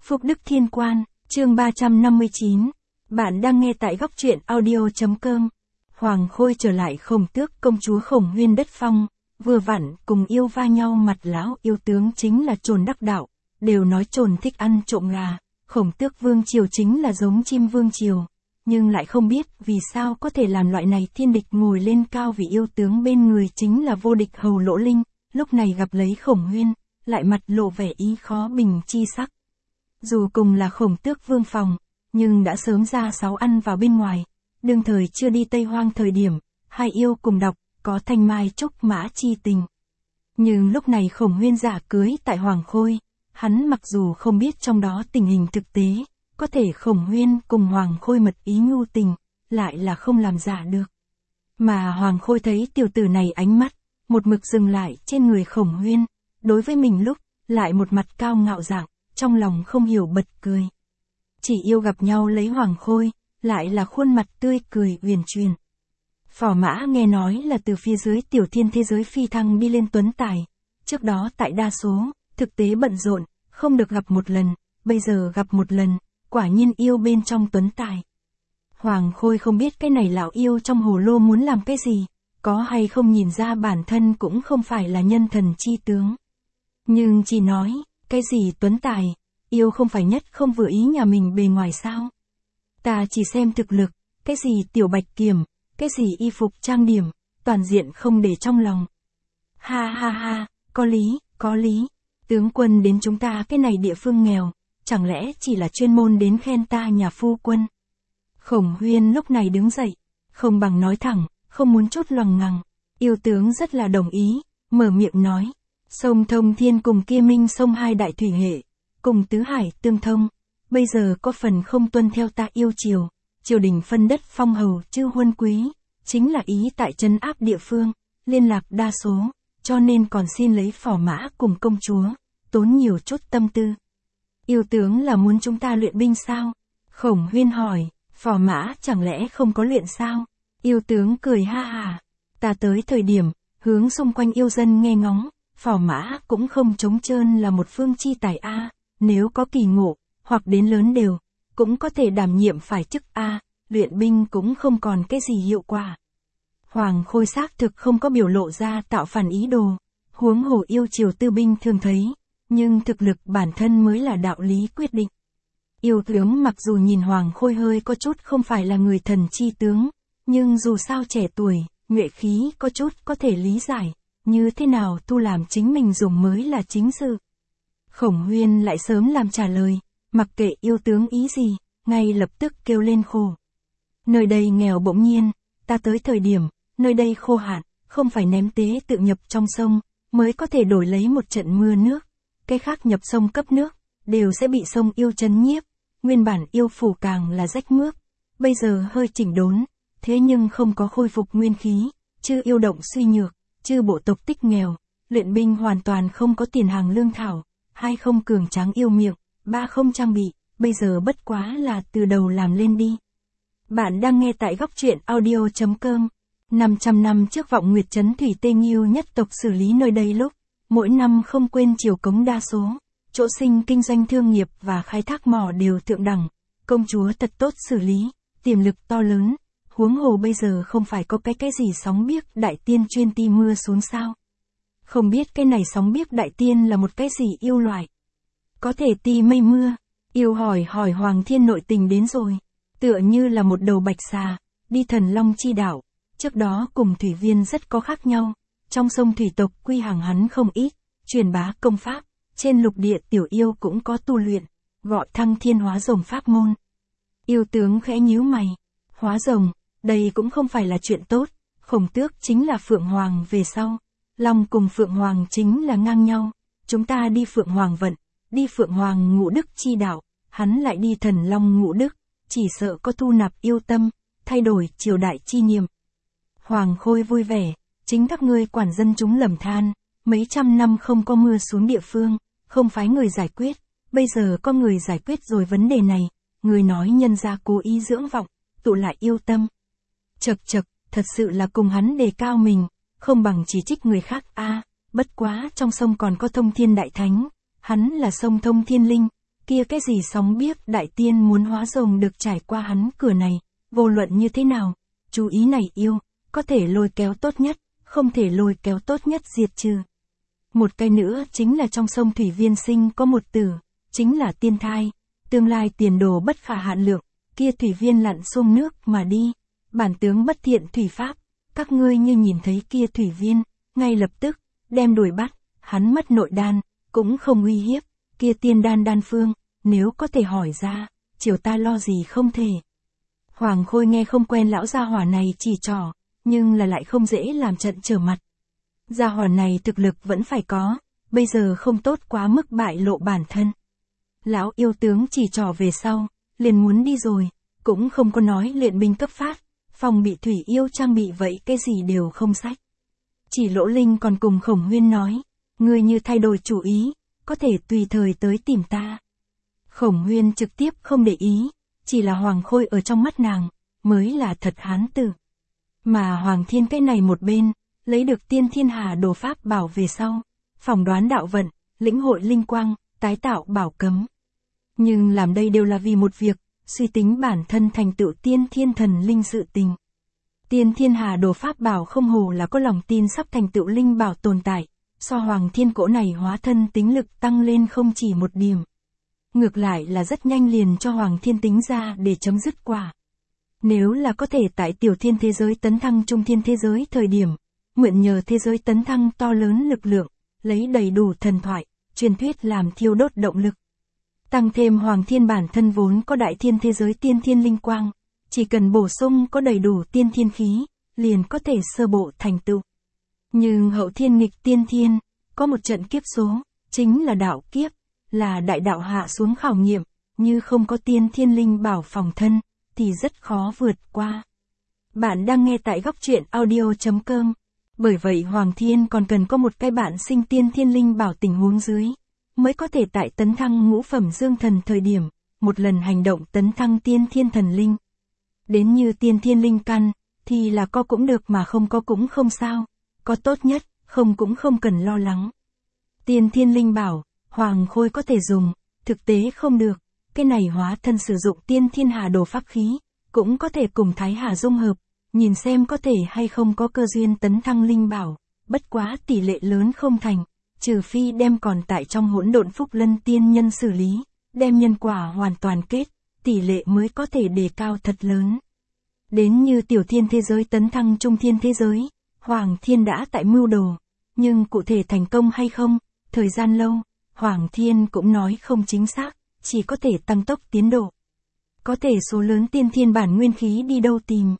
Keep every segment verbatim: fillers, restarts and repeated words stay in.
Phúc Đức Thiên Quan, chương ba trăm năm mươi chín. Bạn đang nghe tại góc truyện audio.com. Hoàng Khôi trở lại Khổng Tước công chúa Khổng Huyên đất phong, vừa vặn cùng yêu va nhau mặt lão yêu tướng chính là Trồn Đắc Đạo, đều nói Trồn thích ăn trộm gà, Khổng Tước vương triều chính là giống chim vương triều, nhưng lại không biết vì sao có thể làm loại này thiên địch ngồi lên cao vì yêu tướng bên người chính là vô địch Hầu Lỗ Linh, lúc này gặp lấy Khổng Huyên, lại mặt lộ vẻ ý khó bình chi sắc. Dù cùng là Khổng Tước vương phòng, nhưng đã sớm ra sáu ăn vào bên ngoài, đương thời chưa đi Tây Hoang thời điểm, hai yêu cùng đọc, có thanh mai trúc mã chi tình. Nhưng lúc này Khổng Huyên giả cưới tại Hoàng Khôi, hắn mặc dù không biết trong đó tình hình thực tế, có thể Khổng Huyên cùng Hoàng Khôi mật ý nhu tình, lại là không làm giả được. Mà Hoàng Khôi thấy tiểu tử này ánh mắt, một mực dừng lại trên người Khổng Huyên, đối với mình lúc, lại một mặt cao ngạo dạng, trong lòng không hiểu bật cười. Chỉ yêu gặp nhau lấy Hoàng Khôi, lại là khuôn mặt tươi cười uyển chuyển. Phò Mã nghe nói là từ phía dưới tiểu thiên thế giới phi thăng đi lên tuấn tài, trước đó tại đa số, thực tế bận rộn, không được gặp một lần, bây giờ gặp một lần, quả nhiên yêu bên trong tuấn tài. Hoàng Khôi không biết cái này lão yêu trong hồ lô muốn làm cái gì, có hay không nhìn ra bản thân cũng không phải là nhân thần chi tướng. Nhưng chỉ nói, cái gì tuấn tài, yêu không phải nhất không vừa ý nhà mình bề ngoài sao. Ta chỉ xem thực lực, cái gì tiểu bạch kiểm, cái gì y phục trang điểm, toàn diện không để trong lòng. Ha ha ha, có lý, có lý, tướng quân đến chúng ta cái này địa phương nghèo, chẳng lẽ chỉ là chuyên môn đến khen ta nhà phu quân. Khổng Huyên lúc này đứng dậy, không bằng nói thẳng, không muốn chốt loằng ngằng, yêu tướng rất là đồng ý, mở miệng nói, sông Thông Thiên cùng kia Minh sông hai đại thủy hệ, cùng tứ hải tương thông, bây giờ có phần không tuân theo ta yêu triều, triều đình phân đất phong hầu chư huân quý, chính là ý tại trấn áp địa phương, liên lạc đa số, cho nên còn xin lấy Phò Mã cùng công chúa, tốn nhiều chút tâm tư. Yêu tướng là muốn chúng ta luyện binh sao? Khổng Huyên hỏi, Phò Mã chẳng lẽ không có luyện sao? Yêu tướng cười ha hà, ta tới thời điểm, hướng xung quanh yêu dân nghe ngóng, Phò Mã cũng không trống trơn là một phương chi tài a, nếu có kỳ ngộ, hoặc đến lớn đều, cũng có thể đảm nhiệm phải chức a, luyện binh cũng không còn cái gì hiệu quả. Hoàng Khôi xác thực không có biểu lộ ra tạo phản ý đồ, huống hồ yêu triều tư binh thường thấy, nhưng thực lực bản thân mới là đạo lý quyết định. Yêu tướng mặc dù nhìn Hoàng Khôi hơi có chút không phải là người thần chi tướng, nhưng dù sao trẻ tuổi, nhuệ khí có chút có thể lý giải, như thế nào tu làm chính mình dùng mới là chính sự. Khổng Huyên lại sớm làm trả lời, mặc kệ yêu tướng ý gì, ngay lập tức kêu lên khổ. Nơi đây nghèo bỗng nhiên, ta tới thời điểm, nơi đây khô hạn, không phải ném tế tự nhập trong sông, mới có thể đổi lấy một trận mưa nước, cái khác nhập sông cấp nước, đều sẽ bị sông yêu chấn nhiếp, nguyên bản yêu phủ càng là rách mướp, bây giờ hơi chỉnh đốn, thế nhưng không có khôi phục nguyên khí, chư yêu động suy nhược, chư bộ tộc tích nghèo, luyện binh hoàn toàn không có tiền hàng lương thảo, hai không cường tráng yêu miệng, ba không trang bị, bây giờ bất quá là từ đầu làm lên đi. Bạn đang nghe tại góc truyện audio.com. năm trăm năm trước Vọng Nguyệt Trấn Thủy Tê Nghiêu nhất tộc xử lý nơi đây lúc, mỗi năm không quên chiều cống đa số, chỗ sinh kinh doanh thương nghiệp và khai thác mỏ đều thượng đẳng, công chúa thật tốt xử lý, tiềm lực to lớn, huống hồ bây giờ không phải có cái cái gì sóng biếc đại tiên chuyên ti mưa xuống sao. Không biết cái này sóng biếc đại tiên là một cái gì yêu loại. Có thể ti mây mưa, yêu hỏi hỏi Hoàng Thiên nội tình đến rồi, tựa như là một đầu bạch xà, đi Thần Long chi đảo, trước đó cùng thủy viên rất có khác nhau, trong sông thủy tộc quy hàng hắn không ít, truyền bá công pháp, trên lục địa tiểu yêu cũng có tu luyện, gọi thăng thiên hóa rồng pháp môn. Yêu tướng khẽ nhíu mày, hóa rồng, đây cũng không phải là chuyện tốt, Khổng Tước chính là Phượng Hoàng về sau, Long cùng Phượng Hoàng chính là ngang nhau, chúng ta đi Phượng Hoàng vận, đi Phượng Hoàng ngũ đức chi đạo, hắn lại đi Thần Long ngũ đức, chỉ sợ có thu nạp yêu tâm, thay đổi triều đại chi niệm. Hoàng Khôi vui vẻ, chính các ngươi quản dân chúng lầm than, mấy trăm năm không có mưa xuống địa phương, không phái người giải quyết, bây giờ có người giải quyết rồi vấn đề này, người nói nhân gia cố ý dưỡng vọng, tụ lại yêu tâm. Chật chật, thật sự là cùng hắn đề cao mình, không bằng chỉ trích người khác a, à, bất quá trong sông còn có Thông Thiên Đại Thánh, hắn là sông Thông Thiên Linh, kia cái gì sóng biếc đại tiên muốn hóa rồng được trải qua hắn cửa này, vô luận như thế nào, chú ý này yêu, có thể lôi kéo tốt nhất, không thể lôi kéo tốt nhất diệt trừ. Một cái nữa chính là trong sông Thủy Viên Sinh có một tử, chính là tiên thai, tương lai tiền đồ bất khả hạn lượng, kia Thủy Viên lặn xuống nước mà đi, bản tướng bất thiện thủy pháp, các ngươi như nhìn thấy kia Thủy Viên, ngay lập tức, đem đuổi bắt, hắn mất nội đan, cũng không uy hiếp, kia tiên đan đan phương, nếu có thể hỏi ra, chiều ta lo gì không thể. Hoàng Khôi nghe không quen lão gia hỏa này chỉ trỏ, nhưng là lại không dễ làm trận trở mặt. Gia hỏa này thực lực vẫn phải có, bây giờ không tốt quá mức bại lộ bản thân. Lão yêu tướng chỉ trỏ về sau, liền muốn đi rồi, cũng không có nói luyện binh cấp phát, phòng bị thủy yêu trang bị vậy cái gì đều không sách. Chỉ Lỗ Linh còn cùng Khổng Huyên nói, ngươi như thay đổi chủ ý, có thể tùy thời tới tìm ta. Khổng Huyên trực tiếp không để ý, chỉ là Hoàng Khôi ở trong mắt nàng, mới là thật hán tử. Mà Hoàng Thiên cái này một bên, lấy được tiên thiên hà đồ pháp bảo về sau, phỏng đoán đạo vận, lĩnh hội linh quang, tái tạo bảo cấm. Nhưng làm đây đều là vì một việc, suy tính bản thân thành tựu tiên thiên thần linh sự tình. Tiên thiên hà đồ pháp bảo không hồ là có lòng tin sắp thành tựu linh bảo tồn tại, so Hoàng Thiên cỗ này hóa thân tính lực tăng lên không chỉ một điểm. Ngược lại là rất nhanh liền cho Hoàng Thiên tính ra để chấm dứt quả. Nếu là có thể tại tiểu thiên thế giới tấn thăng trung thiên thế giới thời điểm, nguyện nhờ thế giới tấn thăng to lớn lực lượng, lấy đầy đủ thần thoại, truyền thuyết làm thiêu đốt động lực. Tăng thêm Hoàng Thiên bản thân vốn có đại thiên thế giới tiên thiên linh quang, chỉ cần bổ sung có đầy đủ tiên thiên khí, liền có thể sơ bộ thành tựu. Nhưng hậu thiên nghịch tiên thiên, có một trận kiếp số, chính là đạo kiếp, là đại đạo hạ xuống khảo nghiệm, như không có tiên thiên linh bảo phòng thân, thì rất khó vượt qua. Bạn đang nghe tại góc truyện audio chấm com. Bởi vậy Hoàng Thiên còn cần có một cái bạn sinh tiên thiên linh bảo tình huống dưới, mới có thể tại tấn thăng ngũ phẩm dương thần thời điểm, một lần hành động tấn thăng tiên thiên thần linh. Đến như tiên thiên linh căn, thì là có cũng được mà không có cũng không sao, có tốt nhất, không cũng không cần lo lắng. Tiên thiên linh bảo, Hoàng Khôi có thể dùng, thực tế không được, cái này hóa thân sử dụng tiên thiên hà đồ pháp khí, cũng có thể cùng Thái Hà dung hợp, nhìn xem có thể hay không có cơ duyên tấn thăng linh bảo, bất quá tỷ lệ lớn không thành, trừ phi đem còn tại trong hỗn độn phúc lân tiên nhân xử lý, đem nhân quả hoàn toàn kết, tỷ lệ mới có thể đề cao thật lớn. Đến như tiểu thiên thế giới tấn thăng trung thiên thế giới, Hoàng Thiên đã tại mưu đồ, nhưng cụ thể thành công hay không, thời gian lâu, Hoàng Thiên cũng nói không chính xác, chỉ có thể tăng tốc tiến độ. Có thể số lớn tiên thiên bản nguyên khí đi đâu tìm.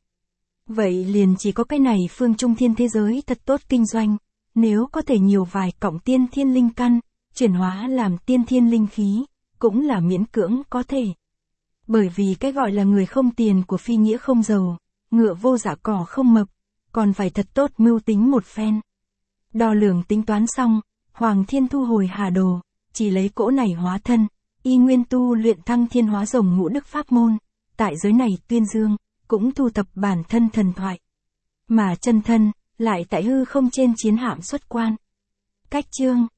Vậy liền chỉ có cái này phương trung thiên thế giới thật tốt kinh doanh, nếu có thể nhiều vài cọng tiên thiên linh căn, chuyển hóa làm tiên thiên linh khí, cũng là miễn cưỡng có thể. Bởi vì cái gọi là người không tiền của phi nghĩa không giàu, ngựa vô dạ cỏ không mập, còn phải thật tốt mưu tính một phen. Đo lường tính toán xong, Hoàng Thiên thu hồi hà đồ, chỉ lấy cỗ này hóa thân, y nguyên tu luyện thăng thiên hóa rồng ngũ đức pháp môn, tại giới này tuyên dương, cũng thu thập bản thân thần thoại. Mà chân thân, lại tại hư không trên chiến hạm xuất quan. Cách chương